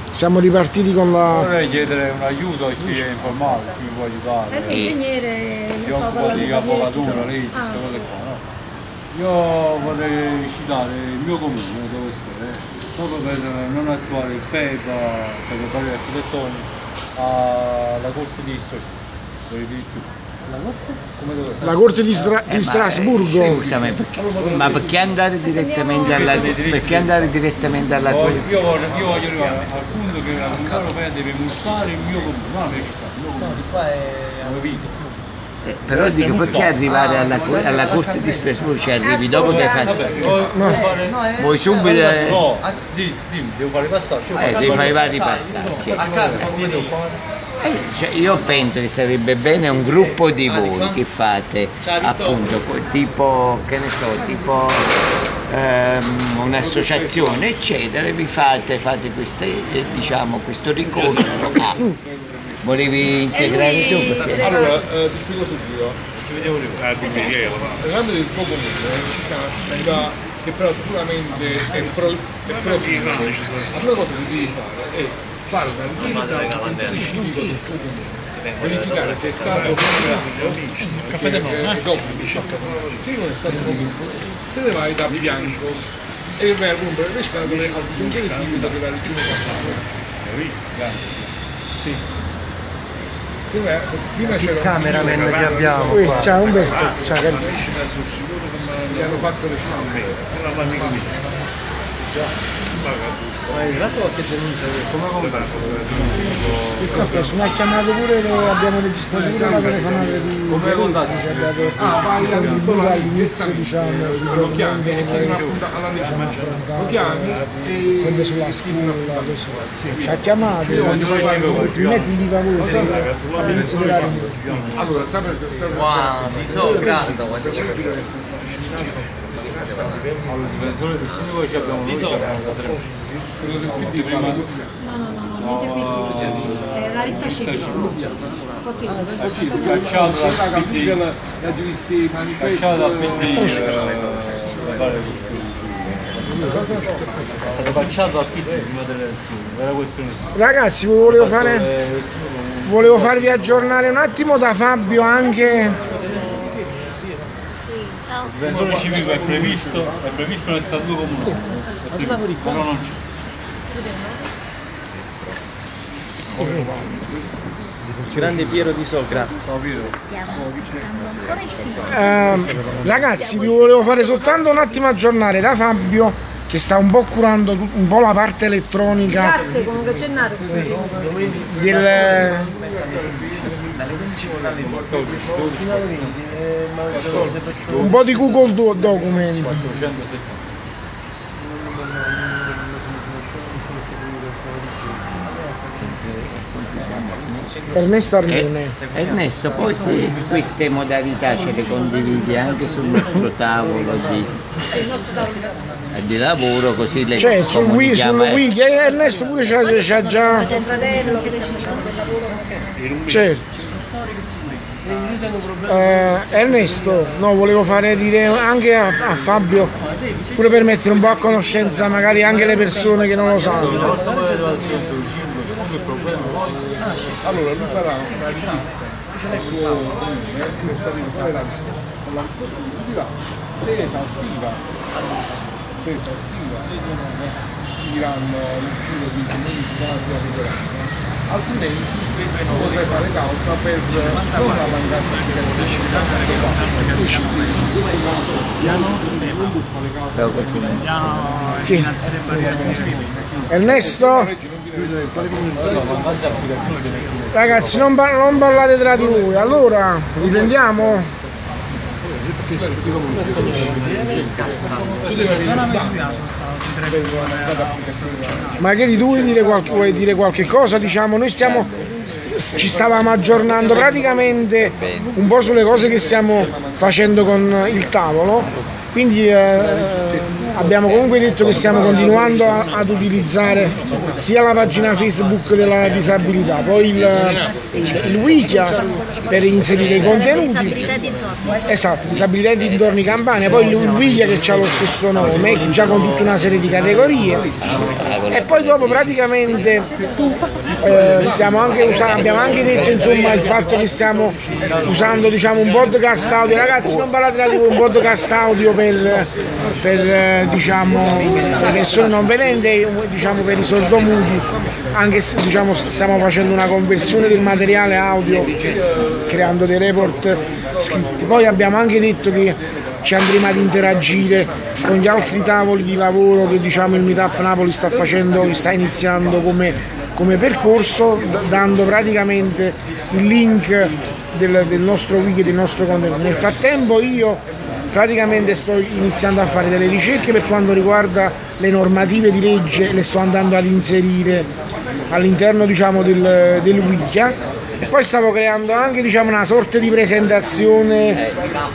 Siamo ripartiti con la... Vorrei chiedere un aiuto a chi è informato, chi mi può aiutare. Ingegnere, Si occupa di avvocatura, legge, queste cose qua, no? Io vorrei citare il mio comune, dove essere, proprio per non attuare il PEPA, per le parole architettoniche, alla Corte di Strasburgo. La Corte di Strasburgo. Ma perché andare direttamente alla Corte? Io voglio arrivare al punto che la Comunità Europea deve multare il mio comune, non la mia città, il mio comune. Però dico, perché arrivare alla Corte di Strasburgo, cioè arrivi dopo che hai fatto... Vuoi subito... No, dimmi, devo fare i passaggi. Devi fare i vari passaggi. A casa come devo fare? Cioè, io penso che sarebbe bene un gruppo di voi che fate appunto tipo, che ne so, tipo un'associazione eccetera, vi fate queste, diciamo, questo ricorso. Volevi integrare tu? Perché... Allora, ti spiego subito. Ci vediamo nell'ambito del tuo comune ci sta un'attività che però sicuramente è prossima. La prima cosa che devi fare è fare una richiesta al consiglio civico del tuo comune, verificare se è stato caffè del nome, se non è stato te ne vai da bianco e vai a rompere le scatole al consiglio civico che la regione passata. Sì. Prima c'era Cameraman che abbiamo. Ciao Umberto, ciao carissimo. Gli hanno fatto le scatole. Ma hai dato qualche denuncia? Come ha comprato? Mi ha chiamato pure, abbiamo registrato pure la telefonata di come contatto? Ci ha dato contributo all'inizio, diciamo, lo chiami e lo chiami sempre sulla scuola, così. Ci ha chiamato, mi metti di favore all'inizio della riunione. Allora, sta per di sopra. Allora, il difensore del sindaco ci abbiamo noi, ci abbiamo da 3 la lista scelta. cacciato dal PD, cacciato dal PD, è stato cacciato dal PD prima delle elezioni, era questione. Ragazzi, volevo farvi aggiornare un attimo da Fabio anche. Il difensore civico è previsto nel statuto comunale, però non c'è. Grande Piero di Socra. Ragazzi, vi volevo fare soltanto un attimo aggiornare da Fabio, che sta un po' curando un po' la parte elettronica. Grazie, comunque Gennaro. Un po' di Google Document. Ernesto Arrione. Ernesto, poi se queste modalità ce le condividi anche sul nostro tavolo di lavoro, così le cioè sul wiki, Ernesto pure c'ha già. Certo. Ernesto, no, volevo fare dire anche a Fabio, pure per mettere un po' a conoscenza magari anche le persone che non lo sanno. Allora lui farà una richiesta al tuo comune per sapere qual è la lista con la risposta, se è esaustiva diranno l'ufficio di comunicazione, altrimenti potrai fare causa per non la mancanza di Ernesto? Ragazzi, non parlate tra di voi, allora riprendiamo? Magari tu vuoi dire qualche cosa? Diciamo, noi ci stavamo aggiornando praticamente un po' sulle cose che stiamo facendo con il tavolo, quindi abbiamo comunque detto che stiamo continuando ad utilizzare sia la pagina Facebook della disabilità, poi il Wikia per inserire i contenuti, esatto, disabilità e dintorni Campania, poi il Wikia che ha lo stesso nome, già con tutta una serie di categorie, e poi dopo praticamente abbiamo anche detto insomma il fatto che stiamo usando diciamo un podcast audio. Ragazzi, non parlate di un podcast audio per diciamo le persone non vedenti, diciamo per i sordomuti, anche se diciamo stiamo facendo una conversione del materiale audio creando dei report scritti. Poi abbiamo anche detto che ci andremo ad interagire con gli altri tavoli di lavoro che diciamo il Meetup Napoli sta facendo, che sta iniziando come percorso, dando praticamente il link del nostro wiki, del nostro contenuto. Nel frattempo io praticamente sto iniziando a fare delle ricerche per quanto riguarda le normative di legge, le sto andando ad inserire all'interno diciamo del Wikia, e poi stavo creando anche diciamo una sorta di presentazione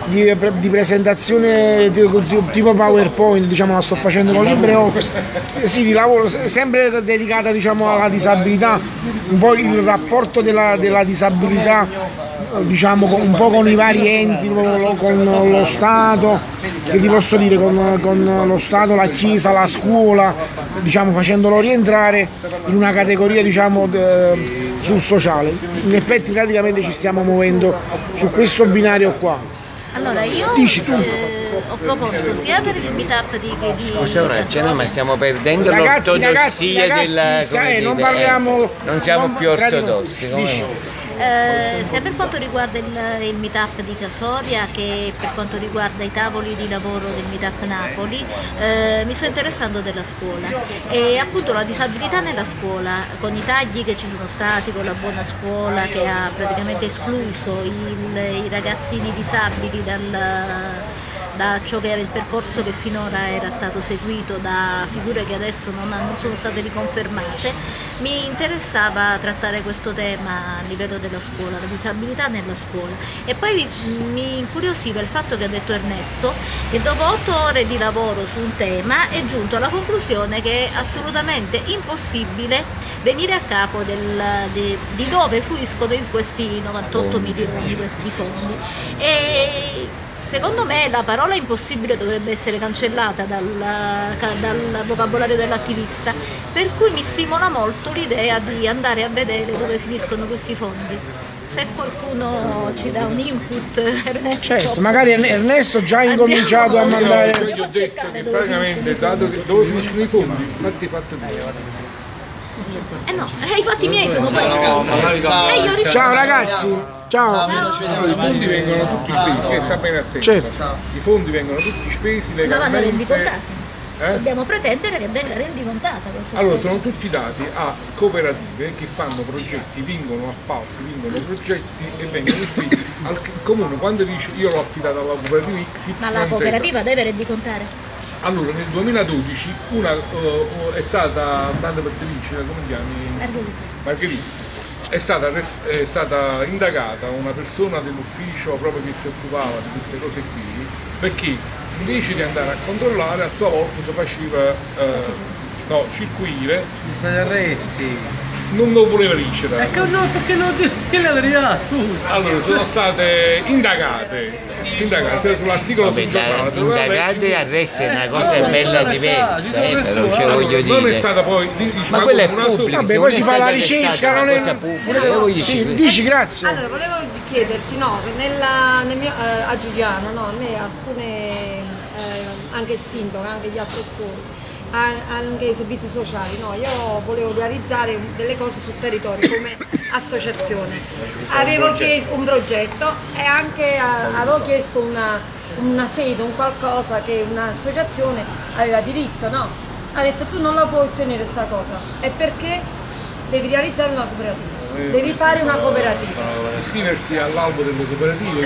tipo PowerPoint, diciamo la sto facendo con LibreOffice, sì, di lavoro sempre dedicata diciamo alla disabilità, un po' il rapporto della disabilità diciamo un po' con i vari enti, con lo Stato, che ti posso dire, con lo Stato, la Chiesa, la scuola, diciamo facendolo rientrare in una categoria diciamo sul sociale. In effetti praticamente ci stiamo muovendo su questo binario qua. Allora io ho proposto sia per il meetup di scusa un attimo, ma stiamo perdendo ragazzi, l'ortodossia della non parliamo, non siamo più ortodossi. Sia per quanto riguarda il meetup di Casoria che per quanto riguarda i tavoli di lavoro del meetup Napoli, mi sto interessando della scuola e appunto la disabilità nella scuola, con i tagli che ci sono stati, con la buona scuola che ha praticamente escluso i ragazzini disabili da ciò che era il percorso che finora era stato seguito da figure che adesso non sono state riconfermate. Mi interessava trattare questo tema a livello della scuola, la disabilità nella scuola, e poi mi incuriosiva il fatto che ha detto Ernesto che dopo 8 ore di lavoro su un tema è giunto alla conclusione che è assolutamente impossibile venire a capo di dove fluiscono questi 98 milioni di fondi. E secondo me la parola impossibile dovrebbe essere cancellata dal vocabolario dell'attivista, per cui mi stimola molto l'idea di andare a vedere dove finiscono questi fondi. Se qualcuno ci dà un input, Ernesto. Certo, magari Ernesto già ha incominciato a mandare. Io gli ho detto che praticamente dato che dove finiscono i fondi, fatti fatto no, i fatti miei sono questi. Ciao ragazzi, ciao. I fondi vengono tutti spesi, sta bene attento. Certo. I fondi vengono tutti spesi legalmente. Dobbiamo pretendere che venga rendicontata. Allora, sono tutti dati a cooperative che fanno progetti, vincono appalti, vincono progetti e vengono iscritti al comune. Quando dice io l'ho affidata alla cooperativa X, ma la cooperativa deve rendicontare? Allora, nel 2012 una è stata, tanto per te vincere, come ti chiami? Margherita. È stata indagata una persona dell'ufficio proprio che si occupava di queste cose qui, perché invece di andare a controllare a sua volta si faceva circuire. Sono arresti. Non lo voleva vincere. Perché non dire la verità? Allora, sono state indagate sull'articolo del giornale. Indagate e arresti è una cosa bella diversa, però ce voglio dire. Non è stata poi, ma quella è pubblica. Vabbè, poi si fa la ricerca, non è pubblica. Sì, dici grazie. Allora, volevo chiederti, nel mio, a Giuliano, a me alcune, anche il sindaco, anche gli assessori, anche i servizi sociali, io volevo realizzare delle cose sul territorio come associazione. Avevo chiesto un progetto e anche avevo chiesto una sede, un qualcosa che un'associazione aveva diritto, ha detto tu non la puoi ottenere sta cosa, e perché devi realizzare una cooperativa. Devi fare una cooperativa. Iscriverti all'albo delle cooperative,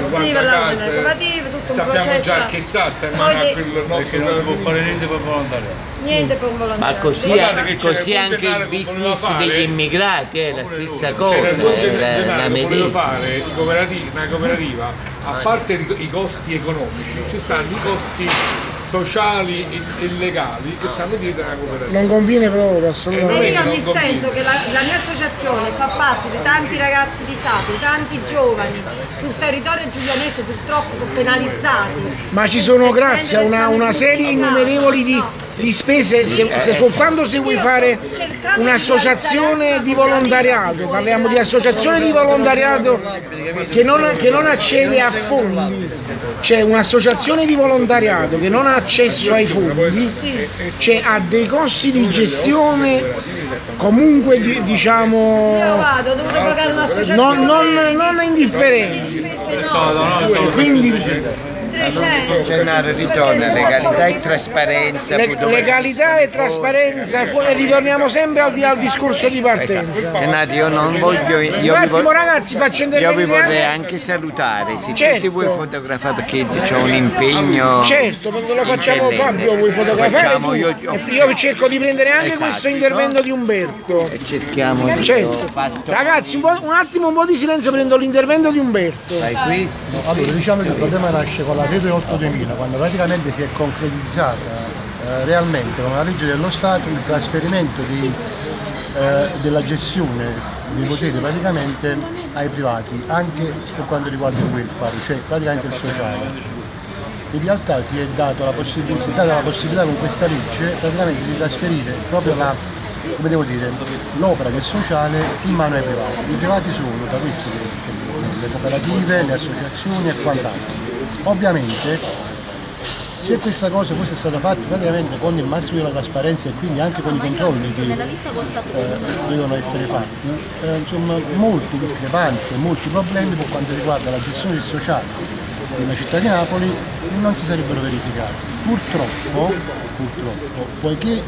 tutto un processo. Sappiamo già che sta in mano il nostro, non si può fare niente per volontariato. Niente per volontariato. Ma così anche il business degli immigrati è la stessa cosa. La volevo fare una cooperativa, a parte i costi economici, ci stanno i costi sociali e legali che stanno dietro alla cooperativa. Non conviene proprio, assolutamente. E io nel senso che la mia associazione fa parte di tanti ragazzi disabili, tanti giovani sul territorio giulianese purtroppo sono penalizzati. Ma ci sono, grazie a una serie innumerevoli di spese, se soltanto se vuoi fare un'associazione di volontariato, parliamo di associazione di volontariato che non accede a fondi, c'è un'associazione di volontariato che non ha accesso ai fondi, ha dei costi di gestione comunque diciamo non indifferenti, quindi Gennaro ritorna, legalità e trasparenza. Legalità e trasparenza, e poi ritorniamo sempre al discorso di partenza. Gennaro, io non voglio. Ragazzi, faccio io vi vorrei anche salutare, se tu ti vuoi fotografare perché ho un impegno. Certo, perché lo facciamo Fabio, vuoi fotografare? Io cerco di prendere anche questo intervento di Umberto. E cerchiamo di Ragazzi, un attimo, un po' di silenzio, prendo l'intervento di Umberto. Fai questo. Allora, diciamo che il problema nasce con la Rete 8 2000, quando praticamente si è concretizzata realmente con la legge dello Stato il trasferimento della gestione dei poteri praticamente ai privati, anche per quanto riguarda il welfare, cioè praticamente il sociale. In realtà si è data la possibilità con questa legge praticamente di trasferire proprio l'opera del sociale in mano ai privati. I privati sono da questi le cooperative, le associazioni e quant'altro. Ovviamente se questa cosa fosse stata fatta praticamente con il massimo della trasparenza e quindi anche con i controlli che devono essere fatti, insomma molte discrepanze, molti problemi per quanto riguarda la gestione del sociale della città di Napoli non si sarebbero verificati. Purtroppo poiché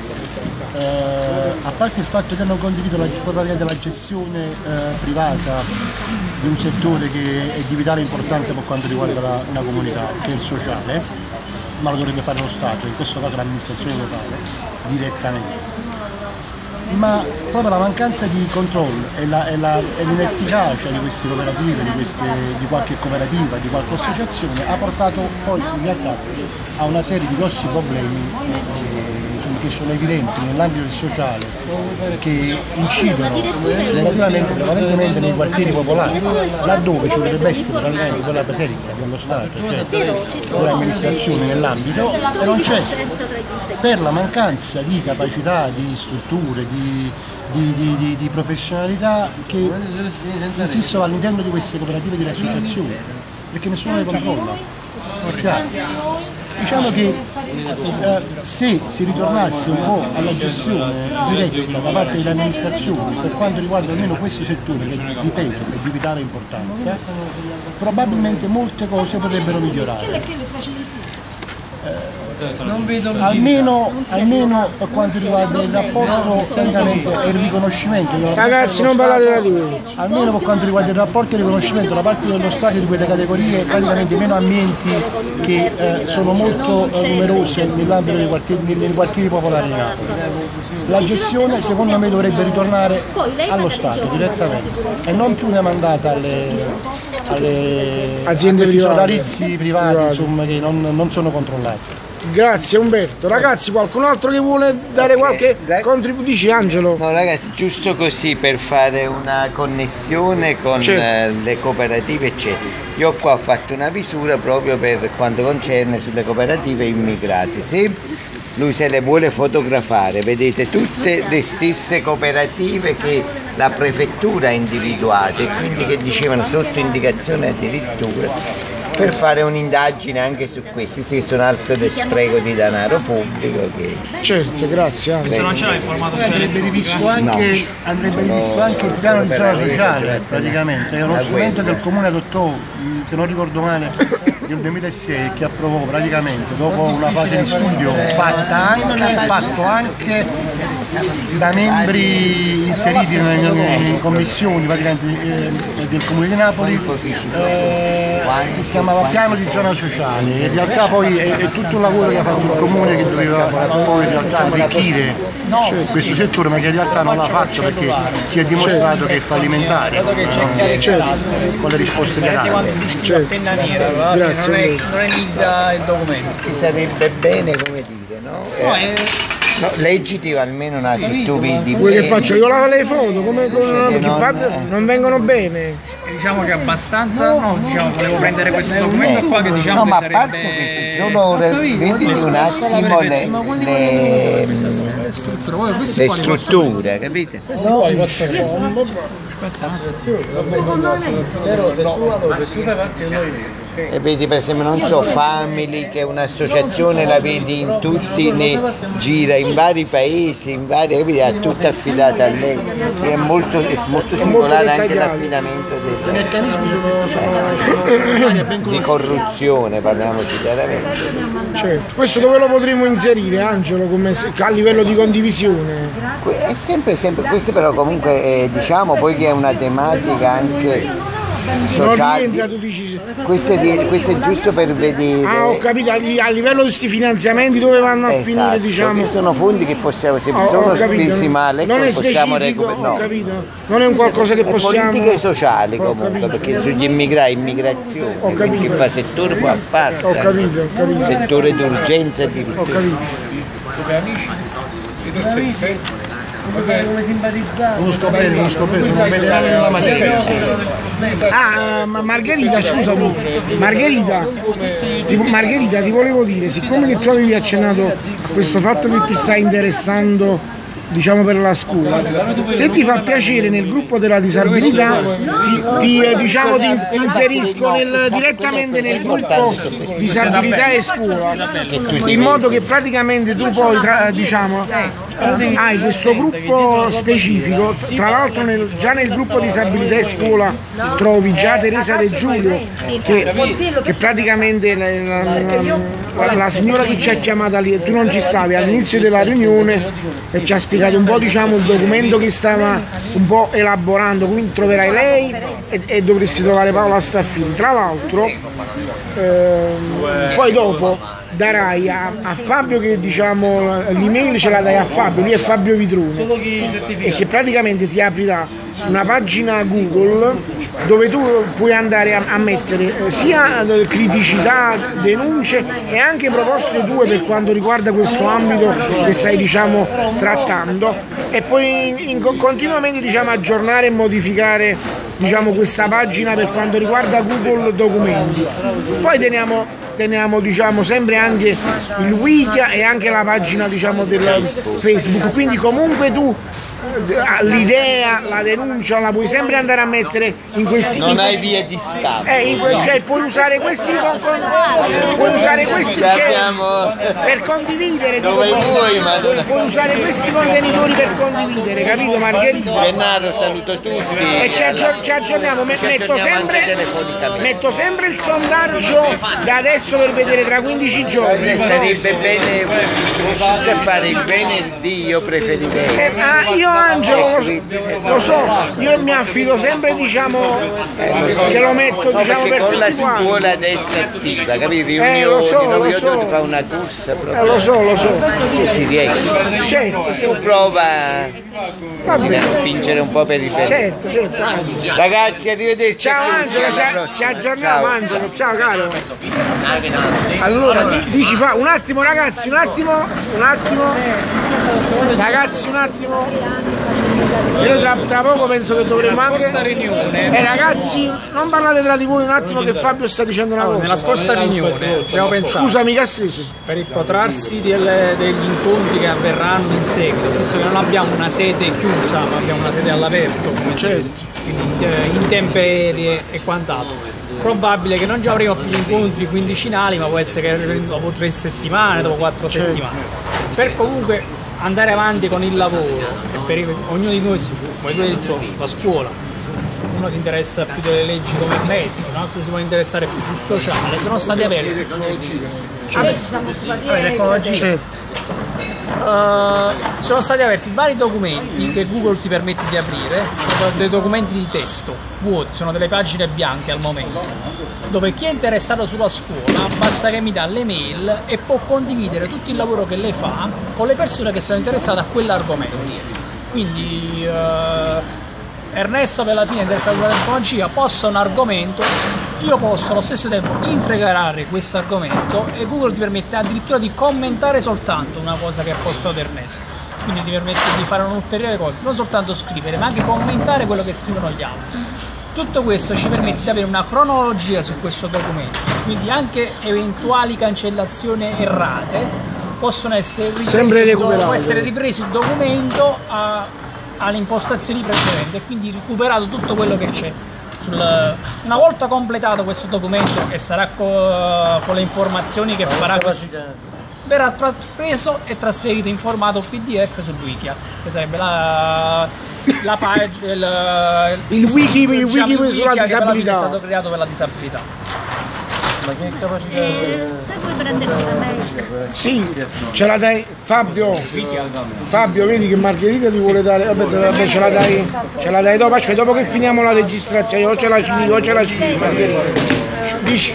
a parte il fatto che hanno condiviso la gestione privata di un settore che è di vitale importanza per quanto riguarda la comunità, che è il sociale, ma lo dovrebbe fare lo Stato, in questo caso l'amministrazione locale, direttamente. Ma proprio la mancanza di controllo e l'inefficacia di queste cooperative, di qualche cooperativa, di qualche associazione ha portato poi in realtà a una serie di grossi problemi che sono evidenti nell'ambito del sociale, che incidono negativamente prevalentemente nei quartieri popolari, laddove ci dovrebbe essere veramente quella presenza dello Stato, cioè dell'amministrazione nell'ambito, e non c'è, per la mancanza di capacità, di strutture, di professionalità che insistono all'interno di queste cooperative di associazioni, perché nessuno le controlla. Diciamo che se si ritornasse un po' alla gestione diretta da parte delle amministrazioni per quanto riguarda almeno questo settore, che ripeto è di vitale importanza, probabilmente molte cose potrebbero migliorare. Almeno per quanto riguarda il rapporto e il riconoscimento. Ragazzi, non parlate da lui. Almeno per quanto riguarda il rapporto e il riconoscimento da parte dello Stato di quelle categorie, praticamente meno ambienti che sono molto numerose nell'ambito dei quartieri popolari di Napoli. La gestione secondo me dovrebbe ritornare allo Stato direttamente e non più demandata alle aziende solarizi privati insomma, che non sono controllati. Grazie Umberto. Ragazzi, qualcun altro che vuole dare qualche contributo? Dici Angelo? No ragazzi, giusto così per fare una connessione con le cooperative eccetera. Io qua ho fatto una visura proprio per quanto concerne sulle cooperative immigrate. Se lui se le vuole fotografare, vedete tutte le stesse cooperative che la prefettura ha individuato e quindi che dicevano sotto indicazione addirittura per fare un'indagine anche su questi, sì, sono altro del spreco di denaro pubblico che... Certo, grazie. Se non c'era informato andrebbe rivisto anche il piano di zona sociale praticamente, è uno strumento che il comune adottò, se non ricordo male, nel 2006 che approvò praticamente dopo una fase di studio fatto anche da membri inseriti in commissioni praticamente del Comune di Napoli, che si chiamava Piano di Zona Sociale. In realtà poi è tutto un lavoro che ha fatto il Comune, che doveva poi in realtà arricchire questo settore, ma che in realtà non l'ha fatto perché si è dimostrato che è fallimentare con le risposte che ha. Penna nera, grazie. Non è lì il documento. Ci sarebbe bene, come dire, no? No, leggiti almeno una, se tu vedi. Quello che faccio? Io lavo le foto, non vengono bene. Diciamo che abbastanza, diciamo, volevo prendere questo documento qua che diciamo no, ma a sarebbe... parte queste sono, vedi un attimo le strutture, capite? E vedi per esempio, non so, Family, che è un'associazione, la vedi in tutti, gira in vari paesi, capite, è tutta affidata a lei, è molto singolare anche l'affidamento di corruzione, parliamoci chiaramente. Certo. Questo dove lo potremmo inserire, Angelo, come a livello di condivisione? È sempre, questo però comunque diciamo poi che è una tematica anche sociale. Non rientra, tu dici... questo è giusto per vedere. Ah, ho capito, a livello di questi finanziamenti dove vanno a finire, diciamo. Sono fondi che possiamo, se sono spesi male, non è possiamo recuperare. No. Capito. Non è un qualcosa che possiamo. Politiche sociali comunque, perché sugli immigrati, immigrazione, che fa settore può apparta. Ho capito. Settore d'urgenza addirittura. Ho capito. Come simpatizzare? Non scoperto, sono belle nella materia. Ah, Margherita, scusami, Margherita, ti volevo dire, siccome che tu avevi accennato a questo fatto che ti sta interessando, diciamo, per la scuola, se ti fa piacere nel gruppo della disabilità ti inserisco direttamente nel gruppo disabilità e scuola, in modo che praticamente tu poi hai questo gruppo specifico. Tra l'altro già nel gruppo disabilità e scuola trovi già Teresa De Giulio, che praticamente la signora che ci ha chiamata lì, tu non ci stavi all'inizio della riunione, e ci ha spiegato un po', diciamo, il documento che stava un po' elaborando, quindi troverai lei e dovresti trovare Paola Staffini. Tra l'altro poi dopo darai a Fabio, che diciamo l'email ce la dai a Fabio, lui è Fabio Vitrone, e che praticamente ti aprirà una pagina Google dove tu puoi andare a mettere sia criticità, denunce e anche proposte tue per quanto riguarda questo ambito che stai, diciamo, trattando, e poi continuamente, diciamo, aggiornare e modificare, diciamo, questa pagina per quanto riguarda Google Documenti. Poi teniamo diciamo sempre anche il wiki e anche la pagina, diciamo, del Facebook, quindi comunque tu l'idea, la denuncia la puoi sempre andare a mettere in questi, non hai vie di scampo, cioè puoi usare questi per condividere, dove vuoi, ma puoi usare questi contenitori per condividere, capito Margherita? Gennaro, saluto tutti e ci aggiorniamo, metto sempre il sondaggio da adesso per vedere tra 15 giorni. Sarebbe bene se riuscisse a fare il venerdì, io preferirei. Io, Angelo, lo so, io mi affido sempre, diciamo, che lo metto, diciamo, per con la tutti quanti. scuola adesso attiva, capivi? Riunioni, ti fa una corsa proprio. Lo so. Se si riesce. Certo. Tu prova a spingere un po' per i Certo. Ragazzi, arrivederci. Ciao Angelo, ci aggiorniamo. Angelo, ciao caro. Allora, dici un attimo ragazzi, un attimo. Ragazzi, un attimo. Io tra poco penso che dovremmo anche... ragazzi, non parlate tra di voi un attimo, che Fabio sta dicendo una cosa. Nella scorsa riunione abbiamo pensato, scusami Cassese, per il protrarsi degli incontri che avverranno in seguito, visto che non abbiamo una sede chiusa ma abbiamo una sede all'aperto, quindi intemperie e quant'altro, probabile che non già avremo più incontri quindicinali, ma può essere che dopo 3 settimane, dopo 4 settimane, per comunque andare avanti con il lavoro. E per ognuno di noi, come tu hai detto, la scuola, uno si interessa più delle leggi come mezzo, un altro si può interessare più sul sociale, sono stati aperti. L'ecologia. Certo. sono stati aperti vari documenti che Google ti permette di aprire, sono dei documenti di testo vuoti, sono delle pagine bianche al momento, dove chi è interessato sulla scuola basta che mi dà le mail e può condividere tutto il lavoro che lei fa con le persone che sono interessate a quell'argomento. Quindi Ernesto per la fine è interessato alla tecnologia, posta un argomento, io posso allo stesso tempo integrare questo argomento e Google ti permette addirittura di commentare soltanto una cosa che ha postato Ernesto, quindi ti permette di fare un'ulteriore cosa, non soltanto scrivere ma anche commentare quello che scrivono gli altri. Tutto questo ci permette di avere una cronologia su questo documento, quindi anche eventuali cancellazioni errate possono essere ripresi il documento alle impostazioni precedenti e quindi recuperato tutto quello che c'è. Una volta completato questo documento e sarà con le informazioni che farà questo, verrà preso e trasferito in formato PDF sul Wikia, che sarebbe la pagina, il wiki sulla disabilità, che è stato creato per la disabilità. Ma che capacità? Se vuoi prendere una mail. Sì, ce la dai Fabio, vedi che Margherita ti vuole dare, vabbè ce la dai dopo, aspetta, dopo che finiamo la registrazione, o ce la scrivi, Margherita. Dici?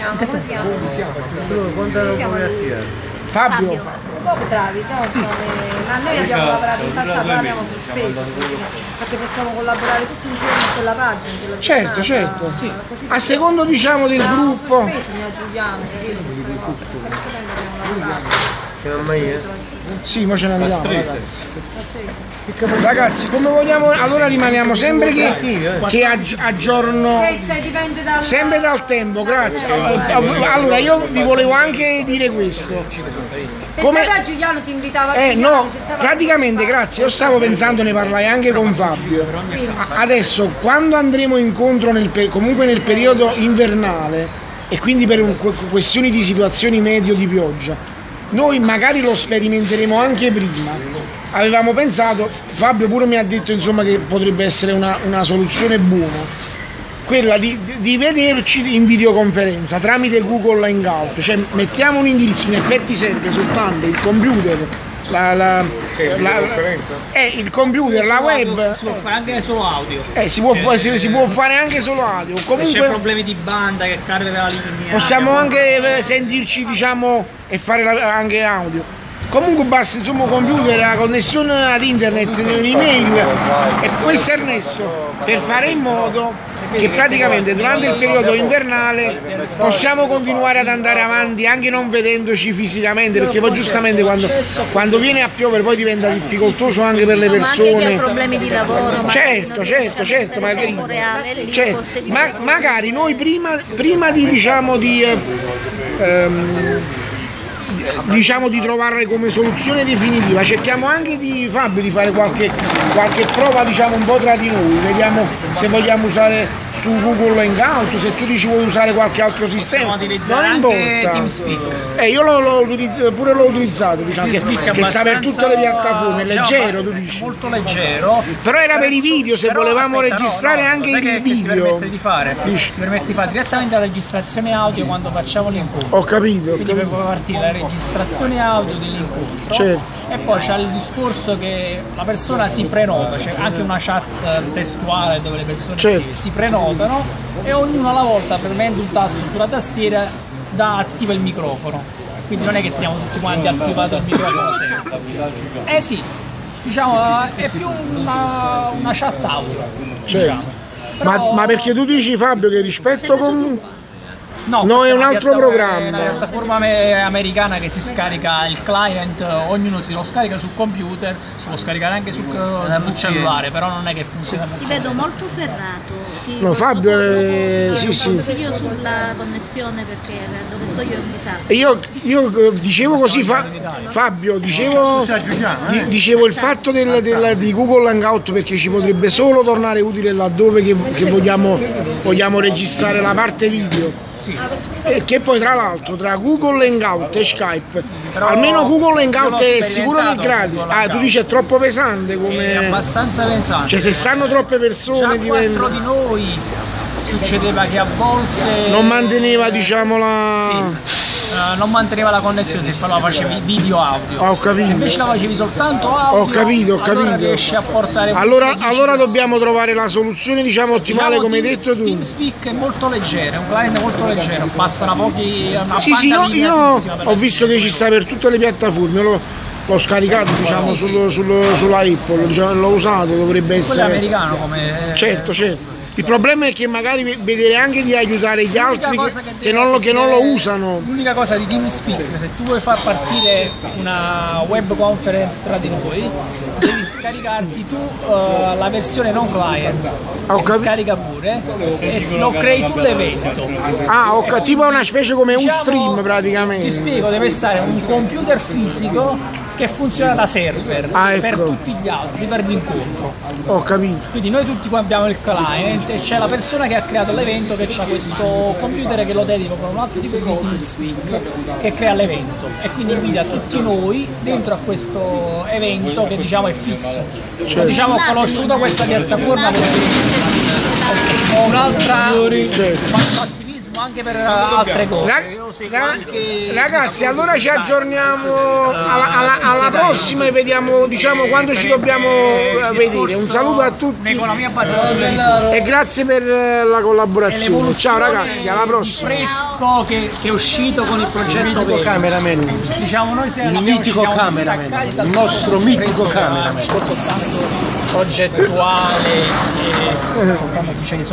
Fabio. Un po' bravi, no? Sì. Ma noi abbiamo lavorato in passato, però abbiamo sospeso perché possiamo collaborare tutti insieme in quella pagina. Certo, sì. A secondo diciamo del gruppo. Abbiamo sospeso, mia Giuliana, capito queste cose? Perché noi abbiamo lavorato. Sì, ma ce ne andiamo, ragazzi, come vogliamo, allora rimaniamo sempre che aggiorno sempre dal tempo, grazie. Allora io vi volevo anche dire questo. Come Giuliano ti invitava a no, praticamente grazie, io stavo pensando, ne parlai anche con Fabio. Adesso quando andremo incontro comunque nel periodo invernale e quindi per questioni di situazioni medio di pioggia, noi magari lo sperimenteremo anche prima. Avevamo pensato, Fabio pure mi ha detto insomma che potrebbe essere una soluzione buona, quella di vederci in videoconferenza tramite Google Hangout, cioè mettiamo un indirizzo, in effetti serve soltanto il computer, il computer, la web. Si può fare anche solo audio. Si può fare anche solo audio. Comunque, se c'è problemi di banda che cade la linea, possiamo anche sentirci, diciamo, e fare anche audio. Comunque basta insomma un computer, la connessione ad internet, un'email e questo Ernesto, per fare in modo che praticamente durante il periodo invernale possiamo continuare ad andare avanti anche non vedendoci fisicamente, perché poi giustamente quando viene a piovere poi diventa difficoltoso anche per le persone. Ma anche chi ha problemi di lavoro. Certo, magari noi prima di diciamo di trovare come soluzione definitiva cerchiamo anche di Fabio di fare qualche prova, diciamo, un po' tra di noi, vediamo se vogliamo usare su Google Hangout, se tu dici vuoi usare qualche altro sistema, non importa. Io l'ho utilizzato, diciamo, che sta per tutte le piattaforme, è leggero, tu dici. Molto leggero. Però era per i video, se volevamo registrare anche il video. Ti permette di fare direttamente la registrazione audio quando facciamo l'incontro. Ho capito. Quindi per partire la registrazione audio dell'incontro, certo. E poi c'è il discorso che la persona si prenota, c'è anche una chat testuale dove le persone si prenotano e ognuno alla volta, premendo un tasto sulla tastiera, attiva il microfono, quindi non è che teniamo tutti quanti attivato il microfono sempre. Sì, diciamo è più una chat audio, certo. Diciamo. Però, ma perché tu dici, Fabio, che rispetto con... No, è un altro programma. È una piattaforma americana che si scarica il client, ognuno si lo scarica sul computer, si può scaricare anche sul cellulare, però non è che funziona. Ti vedo molto ferrato. No, Fabio, sì. Consiglio sulla connessione perché dove sto io è un disastro. Io dicevo così, Fabio, dicevo il fatto di Google Hangout perché ci potrebbe solo tornare utile laddove che vogliamo registrare la parte video. Sì. E che poi tra l'altro tra Google Hangout e Skype, però almeno Google Hangout è sicuro che è gratis. Tu dici è troppo pesante come... È abbastanza pesante. Cioè se stanno troppe persone già 4 di noi succedeva che a volte non manteneva, diciamo, la... Sì. non manteneva la connessione se la facevi video audio. Ho capito. Se invece la facevi soltanto audio, ho capito. allora riesci a portare allora dobbiamo trovare la soluzione, diciamo, ottimale, come hai detto tu. TeamSpeak è molto leggero, è un client molto leggero, passano pochi. Sì, io ho visto che ci sta per tutte le piattaforme. L'ho scaricato, diciamo, sulla Apple, diciamo, l'ho usato, dovrebbe essere. Quello è americano come. Certo. Il problema è che magari vedere anche di aiutare gli altri che non lo usano. L'unica cosa di TeamSpeak, se tu vuoi far partire una web conference tra di noi, devi scaricarti tu la versione non client, che si scarica pure, e lo crei tu l'evento. Tipo una specie come un stream praticamente. Ti spiego, deve essere un computer fisico che funziona da server per tutti gli altri, per l'incontro. Ho capito. Quindi noi tutti qua abbiamo il client e c'è la persona che ha creato l'evento che ha questo computer che lo dedica con un altro tipo di TeamSpeak che crea l'evento e quindi invita tutti noi dentro a questo evento che diciamo è fisso. Certo. Diciamo ho conosciuto questa piattaforma perché ho un'altra attivismo anche per altre cose. Ragazzi, allora ci aggiorniamo alla prossima e vediamo, diciamo, quando ci dobbiamo vedere. Un saluto a tutti e grazie per la collaborazione. Ciao ragazzi, alla prossima. Il fresco che è uscito con il progetto mitico cameraman, diciamo noi siamo il mitico cameraman, il nostro mitico cameraman progettuale soltanto dice che